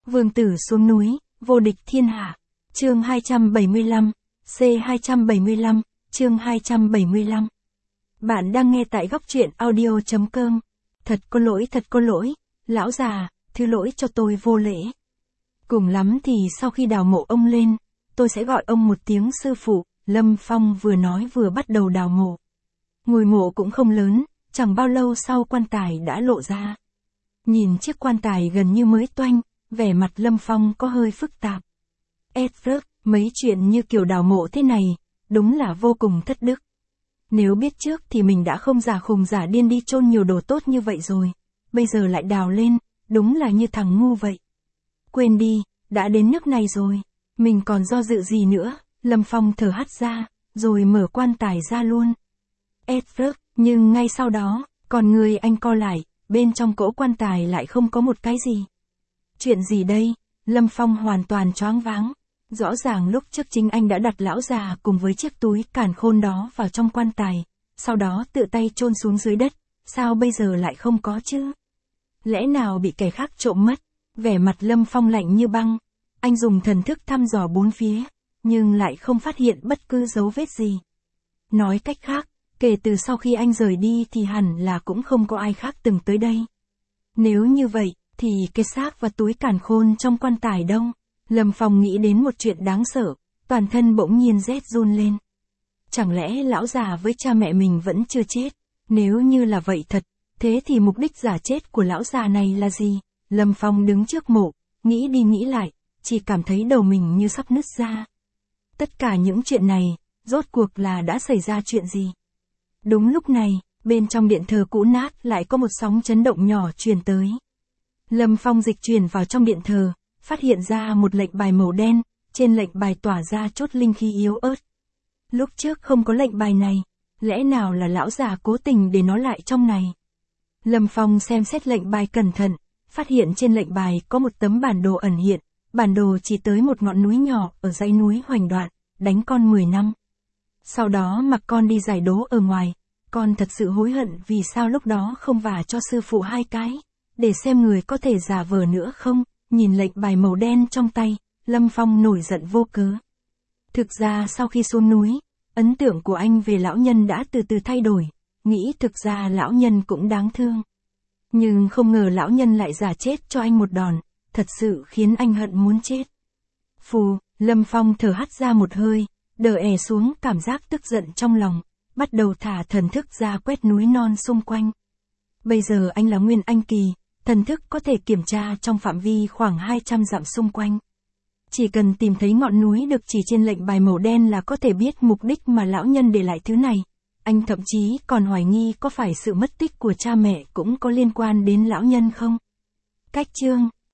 Vương tử xuống núi, vô địch thiên hạ. Chương 275, C275, chương 275. Bạn đang nghe tại góc truyện audio.com. Thật có lỗi, lão già, thứ lỗi cho tôi vô lễ. Cùng lắm thì sau khi đào mộ ông lên, tôi sẽ gọi ông một tiếng sư phụ. Lâm Phong vừa nói vừa bắt đầu đào mộ. Ngôi mộ cũng không lớn, chẳng bao lâu sau quan tài đã lộ ra. Nhìn chiếc quan tài gần như mới toanh, vẻ mặt Lâm Phong có hơi phức tạp. Edward, mấy chuyện như kiểu đào mộ thế này, đúng là vô cùng thất đức. Nếu biết trước thì mình đã không giả khùng giả điên đi chôn nhiều đồ tốt như vậy rồi. Bây giờ lại đào lên, đúng là như thằng ngu vậy. Quên đi, đã đến nước này rồi, mình còn do dự gì nữa. Lâm Phong thở hắt ra, rồi mở quan tài ra luôn. Edward, nhưng ngay sau đó, con người anh co lại, bên trong cỗ quan tài lại không có một cái gì. Chuyện gì đây? Lâm Phong hoàn toàn choáng váng. Rõ ràng lúc trước chính anh đã đặt lão già cùng với chiếc túi càn khôn đó vào trong quan tài, sau đó tự tay chôn xuống dưới đất, sao bây giờ lại không có chứ? Lẽ nào bị kẻ khác trộm mất? Vẻ mặt Lâm Phong lạnh như băng, anh dùng thần thức thăm dò bốn phía, nhưng lại không phát hiện bất cứ dấu vết gì. Nói cách khác, kể từ sau khi anh rời đi thì hẳn là cũng không có ai khác từng tới đây. Nếu như vậy, thì cái xác và túi càn khôn trong quan tài đâu? Lâm Phong nghĩ đến một chuyện đáng sợ, toàn thân bỗng nhiên rét run lên. Chẳng lẽ lão già với cha mẹ mình vẫn chưa chết? Nếu như là vậy thật, thế thì mục đích giả chết của lão già này là gì? Lâm Phong đứng trước mộ, nghĩ đi nghĩ lại, chỉ cảm thấy đầu mình như sắp nứt ra. Tất cả những chuyện này, rốt cuộc là đã xảy ra chuyện gì? Đúng lúc này, bên trong điện thờ cũ nát lại có một sóng chấn động nhỏ truyền tới. Lâm Phong dịch chuyển vào trong điện thờ, phát hiện ra một lệnh bài màu đen, trên lệnh bài tỏa ra chốt linh khí yếu ớt. Lúc trước không có lệnh bài này, lẽ nào là lão già cố tình để nó lại trong này? Lâm Phong xem xét lệnh bài cẩn thận, phát hiện trên lệnh bài có một tấm bản đồ ẩn hiện, bản đồ chỉ tới một ngọn núi nhỏ ở dãy núi Hoành Đoạn, đánh con 10 năm. Sau đó mặc con đi giải đố ở ngoài, con thật sự hối hận vì sao lúc đó không vả cho sư phụ 2 cái, để xem người có thể giả vờ nữa không. Nhìn lệnh bài màu đen trong tay, Lâm Phong nổi giận vô cớ. Thực ra sau khi xuống núi, ấn tượng của anh về lão nhân đã từ từ thay đổi, nghĩ thực ra lão nhân cũng đáng thương. Nhưng không ngờ lão nhân lại giả chết cho anh một đòn, thật sự khiến anh hận muốn chết. Phù, Lâm Phong thở hắt ra một hơi, đờ è xuống cảm giác tức giận trong lòng, bắt đầu thả thần thức ra quét núi non xung quanh. Bây giờ anh là Nguyên Anh Kỳ, thần thức có thể kiểm tra trong phạm vi khoảng 200 dặm xung quanh. Chỉ cần tìm thấy ngọn núi được chỉ trên lệnh bài màu đen là có thể biết mục đích mà lão nhân để lại thứ này. Anh thậm chí còn hoài nghi có phải sự mất tích của cha mẹ cũng có liên quan đến lão nhân không? Cách chương